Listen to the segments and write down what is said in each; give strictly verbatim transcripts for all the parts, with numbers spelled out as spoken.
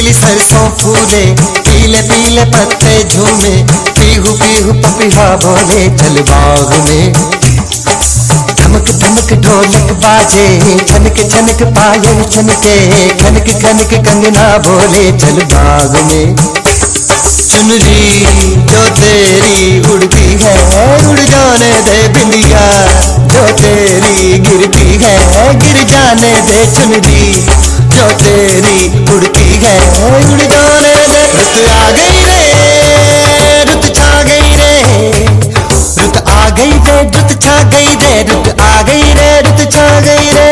पीली सरसों फूले, पीले पीले पत्ते झूमे, पीहू पीहू पपीहा बोले चल बाग में। धमक धमक ढोलक बाजे, छनक छनक पायल छनके, खनक खनक कंगना बोले चल बाग में। चुनरी जो तेरी उड़ती है, उड़ जाने दे बिंदिया, जो तेरी गिरती है, गिर जाने दे चुनरी, जो तेरी उड़ती है, उड़ जाने दे। रुत आ गई रे, रुत छा गई रे, रुत आ गई रे, रुत छा गई रे, रुत आ गई रे, रुत छा गई रे।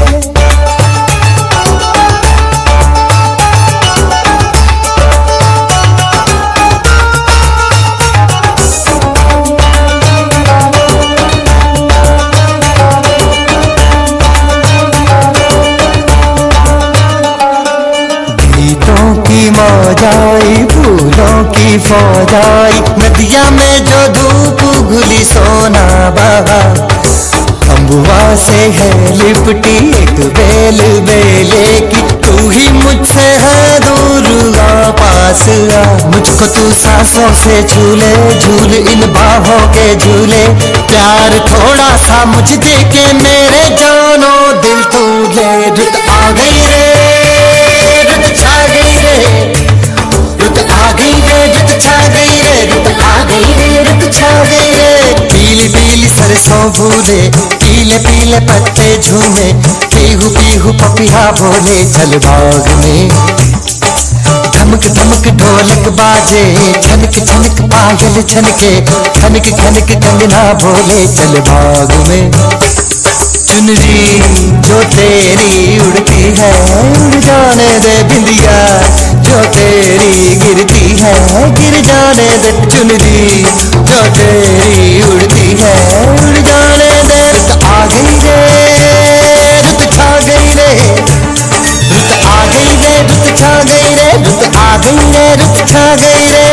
मौजाई फूलों की फौजाई, नदिया में जो धूप घुली सोना बहा, अम्बुआ से है लिपटी एक बेल बेले की, तू ही मुझसे है दूर आ पास आ। मुझको तू सांसों से झूले, झूल इन बाहों के झूले, प्यार थोड़ा सा मुझ दे के मेरे जानो दिल तू ले। रुत आ गई रे, रुत छा गई रे, रुत आ गई रे, रुत छा गई रे, रुत आ गई रे, रुत छा गई रे। पीली पीली सरसों फूले, पीले पीले पत्ते झूमे, पीहू पीहू पपीहा बोले चल बाग में। धमक धमक ढोलक बाजे, छनक छनक पायल छनके, खनक खनक कंगना बोले चल बाग में। चुनरी जो तेरी उड़ती है, उड़ जाने दे बिंदिया, जो तेरी गिरती है, गिर जाने दे चुनरी, जो तेरी उड़ती है, उड़ जाने दे। रुत आ गई रे, रुत छा गई रे, रुत आ गई रे, रुत छा गई रे, रुत आ गई रे, रुत छा गई रे।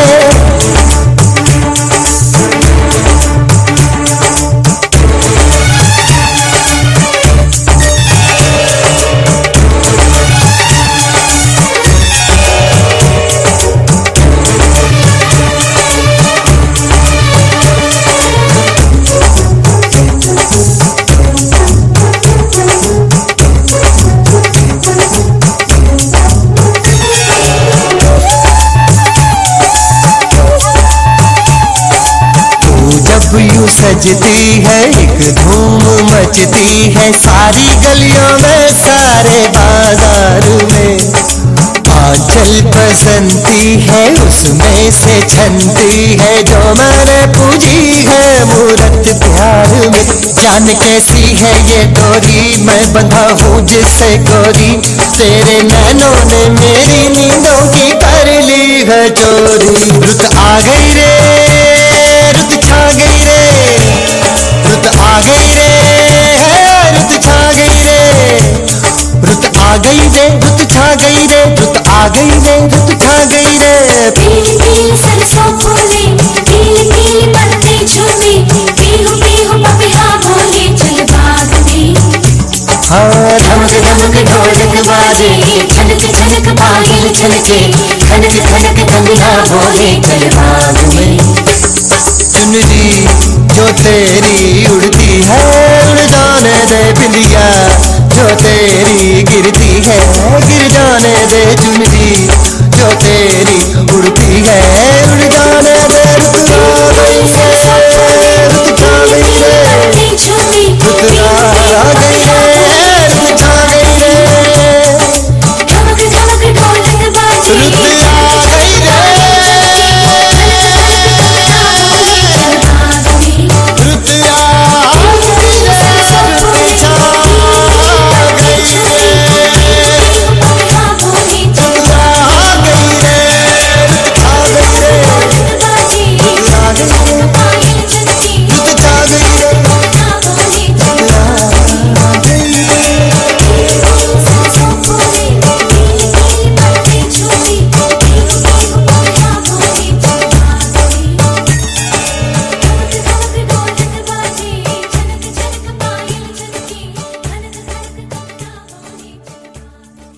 यूं सजती है एक धूम मचती है, सारी गलियों में सारे बाजार में। आंचल पसंदती है उसमें से छनती है, जो मैंने पूजी है मूरत प्यार में। जान कैसी है ये डोरी, मैं बंधा हूँ जिससे गोरी, तेरे नैनों ने मेरी नींदों की कर ली है चोरी। रुत आ गई रे, रुत छा गई रे, रुत आ गई रे, रुत छा गई रे, रुत आ गई रे, रुत छा गई रे, रुत आ गई रे, रुत छा गई रे। पीली पीली सरसों फूले, पीली पीली पत्ते झूमे, पीहू पीहू पपीहा बोले चल बाग में। हाँ धमक धमक ढोलक बाजे, छनक छनक पायल छनके, खनक खनक कंगना बोले चल बाग में। चुनरी जो तेरी उड़ती है, उड़ जाने दे बिंदिया, जो तेरी गिरती है, गिर जाने दे चुनरी,